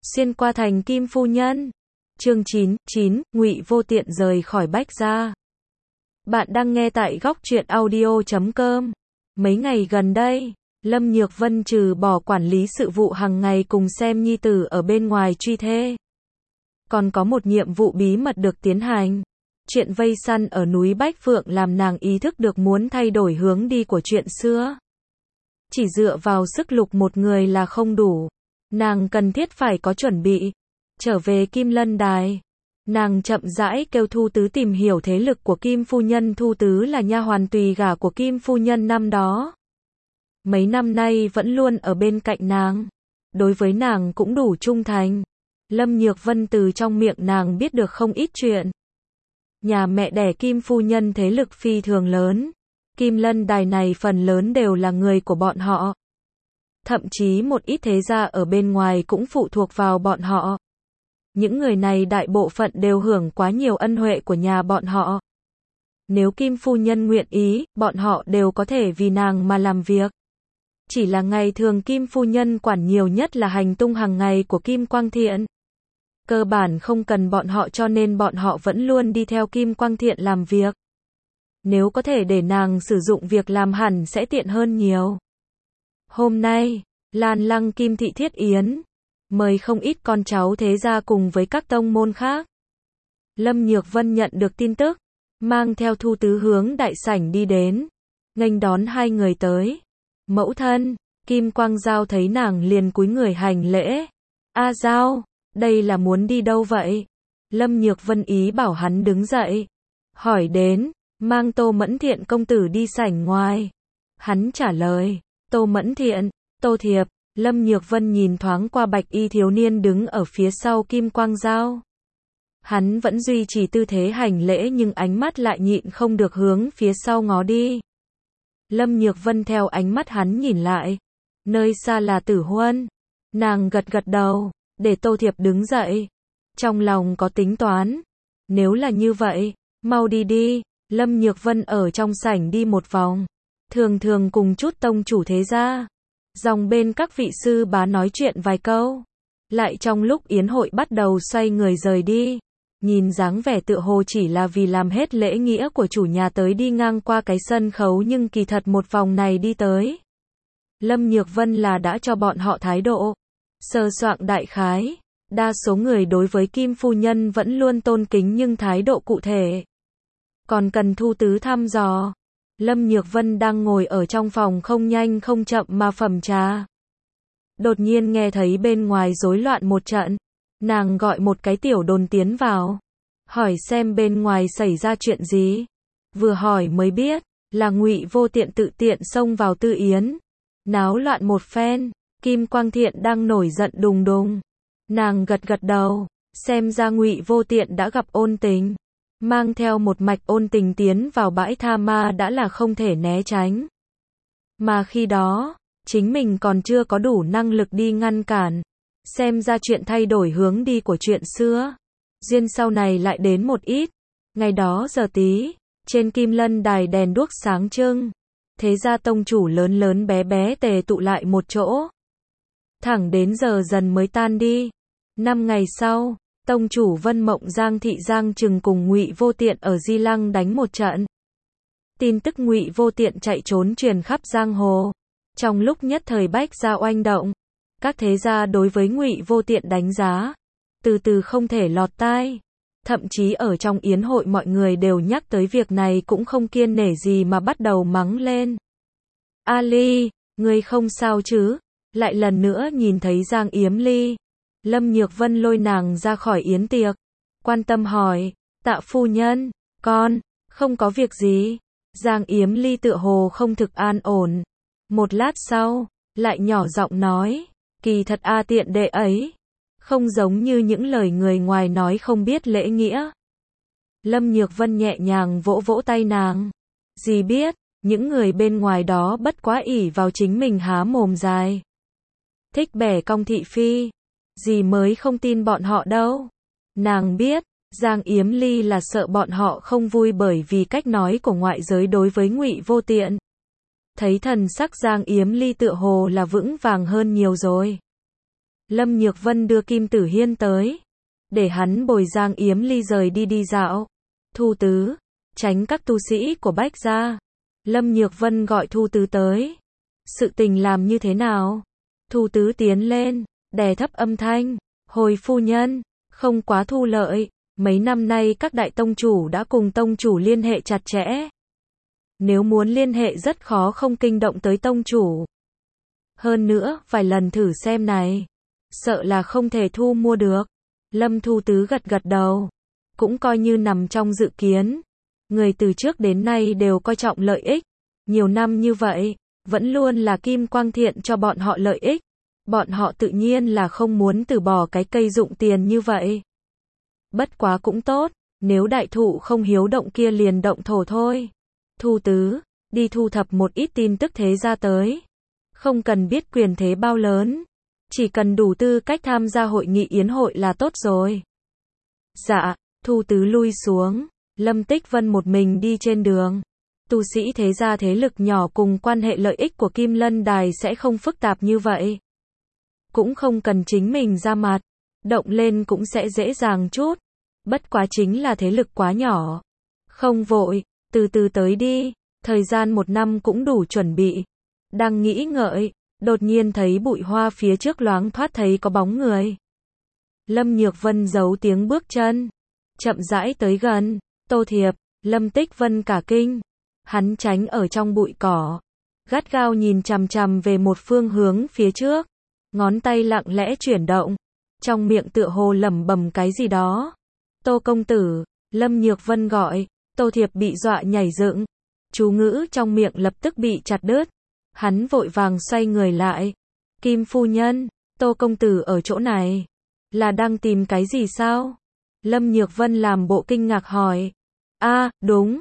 Xuyên qua thành Kim phu nhân. Chương 9, Ngụy Vô Tiện rời khỏi Bách gia. Bạn đang nghe tại góc truyện audio.com. Mấy ngày gần đây, Lâm Nhược Vân trừ bỏ quản lý sự vụ hàng ngày cùng xem nhi tử ở bên ngoài truy thê, còn có một nhiệm vụ bí mật được tiến hành. Chuyện vây săn ở núi Bách Phượng làm nàng ý thức được muốn thay đổi hướng đi của chuyện xưa. Chỉ dựa vào sức lực một người là không đủ. Nàng cần thiết phải có chuẩn bị. Trở về Kim Lân Đài, nàng chậm rãi kêu Thu Tứ tìm hiểu thế lực của Kim phu nhân. Thu Tứ là nha hoàn tùy gả của Kim phu nhân năm đó. Mấy năm nay vẫn luôn ở bên cạnh nàng. Đối với nàng cũng đủ trung thành. Lâm Nhược Vân từ trong miệng nàng biết được không ít chuyện. Nhà mẹ đẻ Kim phu nhân thế lực phi thường lớn. Kim Lân Đài này phần lớn đều là người của bọn họ. Thậm chí một ít thế gia ở bên ngoài cũng phụ thuộc vào bọn họ. Những người này đại bộ phận đều hưởng quá nhiều ân huệ của nhà bọn họ. Nếu Kim phu nhân nguyện ý, bọn họ đều có thể vì nàng mà làm việc. Chỉ là ngày thường Kim phu nhân quản nhiều nhất là hành tung hàng ngày của Kim Quang Thiện. Cơ bản không cần bọn họ cho nên bọn họ vẫn luôn đi theo Kim Quang Thiện làm việc. Nếu có thể để nàng sử dụng việc làm hẳn sẽ tiện hơn nhiều. Hôm nay, Lan Lăng Kim thị thiết yến, mời không ít con cháu thế gia cùng với các tông môn khác. Lâm Nhược Vân nhận được tin tức, mang theo Thu Tứ hướng đại sảnh đi đến, nghênh đón hai người tới. Mẫu thân, Kim Quang Giao thấy nàng liền cúi người hành lễ. A Giao, đây là muốn đi đâu vậy? Lâm Nhược Vân ý bảo hắn đứng dậy. Hỏi đến, mang Tô Mẫn Thiện công tử đi sảnh ngoài. Hắn trả lời, Tô Mẫn Thiện, Tô Thiệp. Lâm Nhược Vân nhìn thoáng qua bạch y thiếu niên đứng ở phía sau Kim Quang Giao. Hắn vẫn duy trì tư thế hành lễ nhưng ánh mắt lại nhịn không được hướng phía sau ngó đi. Lâm Nhược Vân theo ánh mắt hắn nhìn lại. Nơi xa là Tử Huân. Nàng gật gật đầu, để Tô Thiệp đứng dậy. Trong lòng có tính toán. Nếu là như vậy, mau đi đi. Lâm Nhược Vân ở trong sảnh đi một vòng. Thường thường cùng chút tông chủ thế gia. Dòng bên các vị sư bá nói chuyện vài câu. Lại trong lúc yến hội bắt đầu xoay người rời đi. Nhìn dáng vẻ tựa hồ chỉ là vì làm hết lễ nghĩa của chủ nhà tới đi ngang qua cái sân khấu nhưng kỳ thật một vòng này đi tới. Lâm Nhược Vân là đã cho bọn họ thái độ. Sơ soạn đại khái. Đa số người đối với Kim phu nhân vẫn luôn tôn kính nhưng thái độ cụ thể còn cần Thu Tứ thăm dò. Lâm Nhược Vân đang ngồi ở trong phòng không nhanh không chậm mà phẩm trà. Đột nhiên nghe thấy bên ngoài rối loạn một trận. Nàng gọi một cái tiểu đồn tiến vào. Hỏi xem bên ngoài xảy ra chuyện gì. Vừa hỏi mới biết, là Ngụy Vô Tiện tự tiện xông vào Tư Yến. Náo loạn một phen, Kim Quang Thiện đang nổi giận đùng đùng. Nàng gật gật đầu, xem ra Ngụy Vô Tiện đã gặp ôn tình. Mang theo một mạch ôn tình tiến vào bãi tha ma đã là không thể né tránh. Mà khi đó, chính mình còn chưa có đủ năng lực đi ngăn cản. Xem ra chuyện thay đổi hướng đi của chuyện xưa. Duyên sau này lại đến một ít. Ngày đó giờ tí, trên Kim Lân Đài đèn đuốc sáng trưng. Thế gia tông chủ lớn lớn bé bé tề tụ lại một chỗ. Thẳng đến giờ dần mới tan đi. 5 ngày sau, tông chủ Vân Mộng Giang thị Giang Trừng cùng Ngụy Vô Tiện ở Di Lăng đánh một trận. Tin tức Ngụy Vô Tiện chạy trốn truyền khắp giang hồ. Trong lúc nhất thời Bách gia oanh động, các thế gia đối với Ngụy Vô Tiện đánh giá từ từ không thể lọt tai. Thậm chí ở trong yến hội mọi người đều nhắc tới việc này cũng không kiêng nể gì mà bắt đầu mắng lên. Ali, ngươi không sao chứ? Lại lần nữa nhìn thấy Giang Yếm Ly. Lâm Nhược Vân lôi nàng ra khỏi yến tiệc. Quan tâm hỏi, Tạ phu nhân, con, không có việc gì. Giang Yếm Ly tựa hồ không thực an ổn. Một lát sau, lại nhỏ giọng nói, kỳ thật Tiện đệ ấy. Không giống như những lời người ngoài nói không biết lễ nghĩa. Lâm Nhược Vân nhẹ nhàng vỗ vỗ tay nàng. Dì biết, những người bên ngoài đó bất quá ỷ vào chính mình há mồm dài. Thích bẻ cong thị phi. Dì mới không tin bọn họ đâu. Nàng biết, Giang Yếm Ly là sợ bọn họ không vui bởi vì cách nói của ngoại giới đối với Ngụy Vô Tiện. Thấy thần sắc Giang Yếm Ly tựa hồ là vững vàng hơn nhiều rồi. Lâm Nhược Vân đưa Kim Tử Hiên tới, để hắn bồi Giang Yếm Ly rời đi dạo. Thu Tứ, tránh các tu sĩ của Bách gia. Lâm Nhược Vân gọi Thu Tứ tới. Sự tình làm như thế nào? Thu Tứ tiến lên, đè thấp âm thanh. Hồi phu nhân, không quá thu lợi. Mấy năm nay các đại tông chủ đã cùng tông chủ liên hệ chặt chẽ. Nếu muốn liên hệ rất khó không kinh động tới tông chủ. Hơn nữa, vài lần thử xem này. Sợ là không thể thu mua được. Lâm Thu Tứ gật gật đầu. Cũng coi như nằm trong dự kiến. Người từ trước đến nay đều coi trọng lợi ích. Nhiều năm như vậy, vẫn luôn là kim quang thiện cho bọn họ lợi ích. Bọn họ tự nhiên là không muốn từ bỏ cái cây dụng tiền như vậy. Bất quá cũng tốt, nếu đại thụ không hiếu động kia liền động thổ thôi. Thu Tứ, đi thu thập một ít tin tức thế gia tới. Không cần biết quyền thế bao lớn. Chỉ cần đủ tư cách tham gia hội nghị yến hội là tốt rồi. Dạ, Thu Tứ lui xuống. Lâm Tích Vân một mình đi trên đường. Tu sĩ thế gia thế lực nhỏ cùng quan hệ lợi ích của Kim Lân Đài sẽ không phức tạp như vậy. Cũng không cần chính mình ra mặt. Động lên cũng sẽ dễ dàng chút. Bất quá chính là thế lực quá nhỏ. Không vội, từ từ tới đi. Thời gian 1 năm cũng đủ chuẩn bị. Đang nghĩ ngợi, đột nhiên thấy bụi hoa phía trước loáng thoát thấy có bóng người. Lâm Nhược Vân giấu tiếng bước chân. Chậm rãi tới gần. Tô Thiệp, Lâm Tích Vân cả kinh. Hắn tránh ở trong bụi cỏ. Gắt gao nhìn chằm chằm về một phương hướng phía trước. Ngón tay lặng lẽ chuyển động. Trong miệng tựa hồ lẩm bẩm cái gì đó. Tô công tử, Lâm Nhược Vân gọi. Tô Thiệp bị dọa nhảy dựng. Chú ngữ trong miệng lập tức bị chặt đứt. Hắn vội vàng xoay người lại. Kim phu nhân, Tô công tử ở chỗ này. Là đang tìm cái gì sao? Lâm Nhược Vân làm bộ kinh ngạc hỏi. Đúng.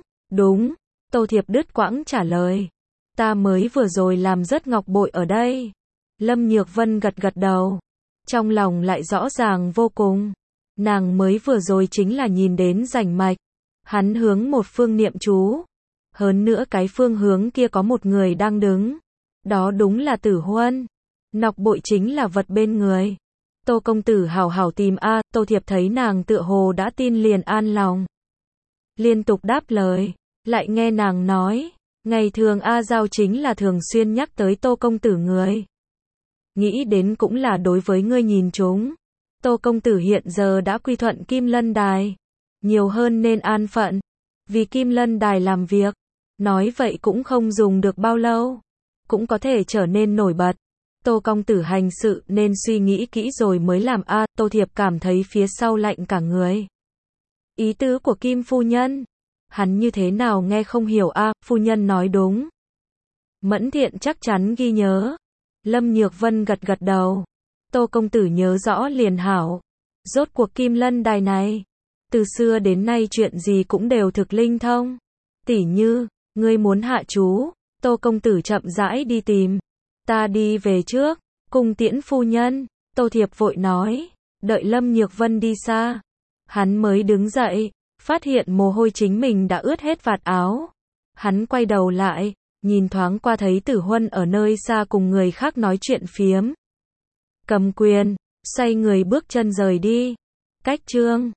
Tô Thiệp đứt quãng trả lời. Ta mới vừa rồi làm rớt ngọc bội ở đây. Lâm Nhược Vân gật gật đầu. Trong lòng lại rõ ràng vô cùng. Nàng mới vừa rồi chính là nhìn đến rành mạch. Hắn hướng một phương niệm chú. Hơn nữa cái phương hướng kia có một người đang đứng. Đó đúng là Tử Huân. Ngọc bội chính là vật bên người. Tô công tử hảo hảo tìm Tô Thiệp thấy nàng tựa hồ đã tin liền an lòng. Liên tục đáp lời. Lại nghe nàng nói. Ngày thường Giao chính là thường xuyên nhắc tới Tô công tử người. Nghĩ đến cũng là đối với ngươi nhìn chúng. Tô công tử hiện giờ đã quy thuận Kim Lân Đài. Nhiều hơn nên an phận. Vì Kim Lân Đài làm việc. Nói vậy cũng không dùng được bao lâu. Cũng có thể trở nên nổi bật. Tô công tử hành sự nên suy nghĩ kỹ rồi mới làm Tô Thiệp cảm thấy phía sau lạnh cả người. Ý tứ của Kim phu nhân. Hắn như thế nào nghe không hiểu phu nhân nói đúng. Mẫn Thiện chắc chắn ghi nhớ. Lâm Nhược Vân gật gật đầu. Tô công tử nhớ rõ liền hảo. Rốt cuộc Kim Lân Đài này. Từ xưa đến nay chuyện gì cũng đều thực linh thông. Tỉ như, ngươi muốn hạ chú. Tô công tử chậm rãi đi tìm. Ta đi về trước. Cùng tiễn phu nhân. Tô Thiệp vội nói. Đợi Lâm Nhược Vân đi xa. Hắn mới đứng dậy. Phát hiện mồ hôi chính mình đã ướt hết vạt áo. Hắn quay đầu lại. Nhìn thoáng qua thấy Tử Huân ở nơi xa cùng người khác nói chuyện phiếm. Cầm quyền. Xoay người bước chân rời đi. Cách chương